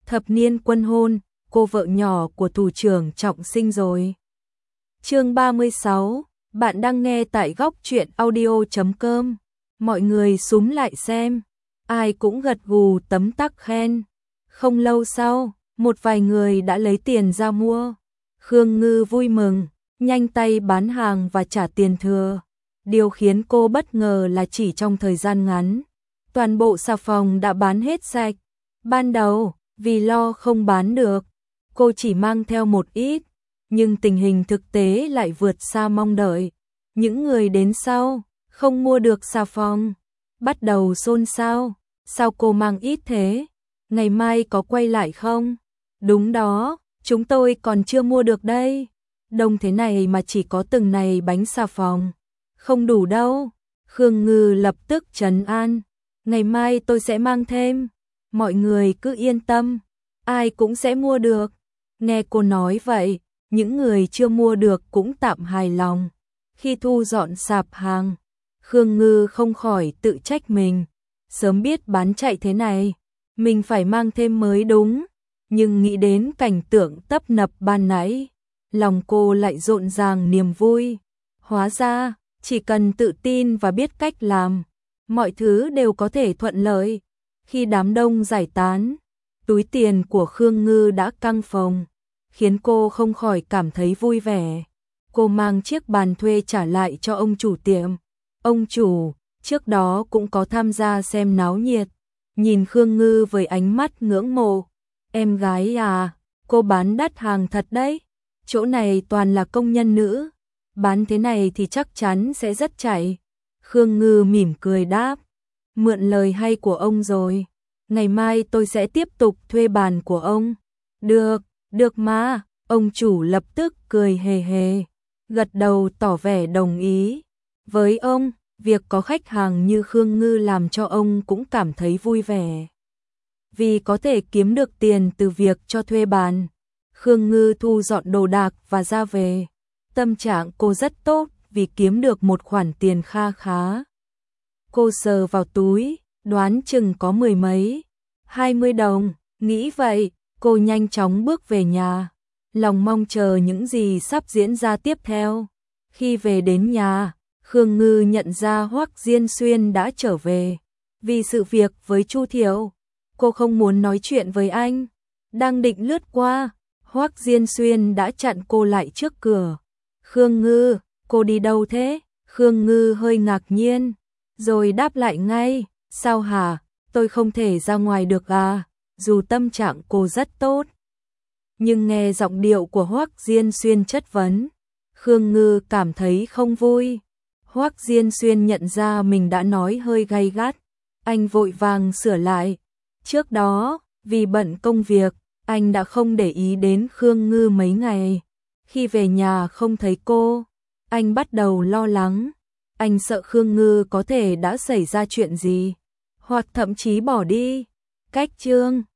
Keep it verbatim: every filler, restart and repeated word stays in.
Thập niên quân hôn, cô vợ nhỏ của thủ trưởng Trọng Sinh rồi. Chương ba mươi sáu, bạn đang nghe tại góc truyện audio chấm com. Mọi người súm lại xem, ai cũng gật gù tấm tắc khen. Không lâu sau, một vài người đã lấy tiền ra mua. Khương Ngư vui mừng, nhanh tay bán hàng và trả tiền thừa. Điều khiến cô bất ngờ là chỉ trong thời gian ngắn, toàn bộ xà phòng đã bán hết sạch. Ban đầu, vì lo không bán được, cô chỉ mang theo một ít, nhưng tình hình thực tế lại vượt xa mong đợi. Những người đến sau, không mua được xà phòng, bắt đầu xôn xao. Sao cô mang ít thế? Ngày mai có quay lại không? Đúng đó, chúng tôi còn chưa mua được đây. Đông thế này mà chỉ có từng này bánh xà phòng. Không đủ đâu. Khương Ngư lập tức trấn an. Ngày mai tôi sẽ mang thêm. Mọi người cứ yên tâm, ai cũng sẽ mua được. Nghe cô nói vậy, những người chưa mua được cũng tạm hài lòng. Khi thu dọn sạp hàng, Khương Ngư không khỏi tự trách mình. Sớm biết bán chạy thế này, mình phải mang thêm mới đúng. Nhưng nghĩ đến cảnh tượng tấp nập ban nãy, lòng cô lại rộn ràng niềm vui. Hóa ra, chỉ cần tự tin và biết cách làm, mọi thứ đều có thể thuận lợi. Khi đám đông giải tán, túi tiền của Khương Ngư đã căng phồng, khiến cô không khỏi cảm thấy vui vẻ. Cô mang chiếc bàn thuê trả lại cho ông chủ tiệm. Ông chủ, trước đó cũng có tham gia xem náo nhiệt, nhìn Khương Ngư với ánh mắt ngưỡng mộ. Em gái à, cô bán đắt hàng thật đấy, chỗ này toàn là công nhân nữ, bán thế này thì chắc chắn sẽ rất chạy. Khương Ngư mỉm cười đáp, mượn lời hay của ông rồi, ngày mai tôi sẽ tiếp tục thuê bàn của ông. Được, được mà, ông chủ lập tức cười hề hề, gật đầu tỏ vẻ đồng ý. Với ông, việc có khách hàng như Khương Ngư làm cho ông cũng cảm thấy vui vẻ, vì có thể kiếm được tiền từ việc cho thuê bàn. Khương Ngư thu dọn đồ đạc và ra về. Tâm trạng cô rất tốt vì kiếm được một khoản tiền kha khá. Cô sờ vào túi, đoán chừng có mười mấy, hai mươi đồng. Nghĩ vậy, cô nhanh chóng bước về nhà, lòng mong chờ những gì sắp diễn ra tiếp theo. Khi về đến nhà, Khương Ngư nhận ra Hoắc Diên Xuyên đã trở về. Vì sự việc với Chu Thiệu, cô không muốn nói chuyện với anh. Đang định lướt qua, Hoắc Diên Xuyên đã chặn cô lại trước cửa. Khương Ngư, cô đi đâu thế? Khương Ngư hơi ngạc nhiên, rồi đáp lại ngay, sao hả, tôi không thể ra ngoài được à? Dù tâm trạng cô rất tốt, nhưng nghe giọng điệu của Hoắc Diên Xuyên chất vấn, Khương Ngư cảm thấy không vui. Hoắc Diên Xuyên nhận ra mình đã nói hơi gay gắt, anh vội vàng sửa lại. Trước đó, vì bận công việc, anh đã không để ý đến Khương Ngư mấy ngày. Khi về nhà không thấy cô, anh bắt đầu lo lắng. Anh sợ Khương Ngư có thể đã xảy ra chuyện gì, hoặc thậm chí bỏ đi. Cách chương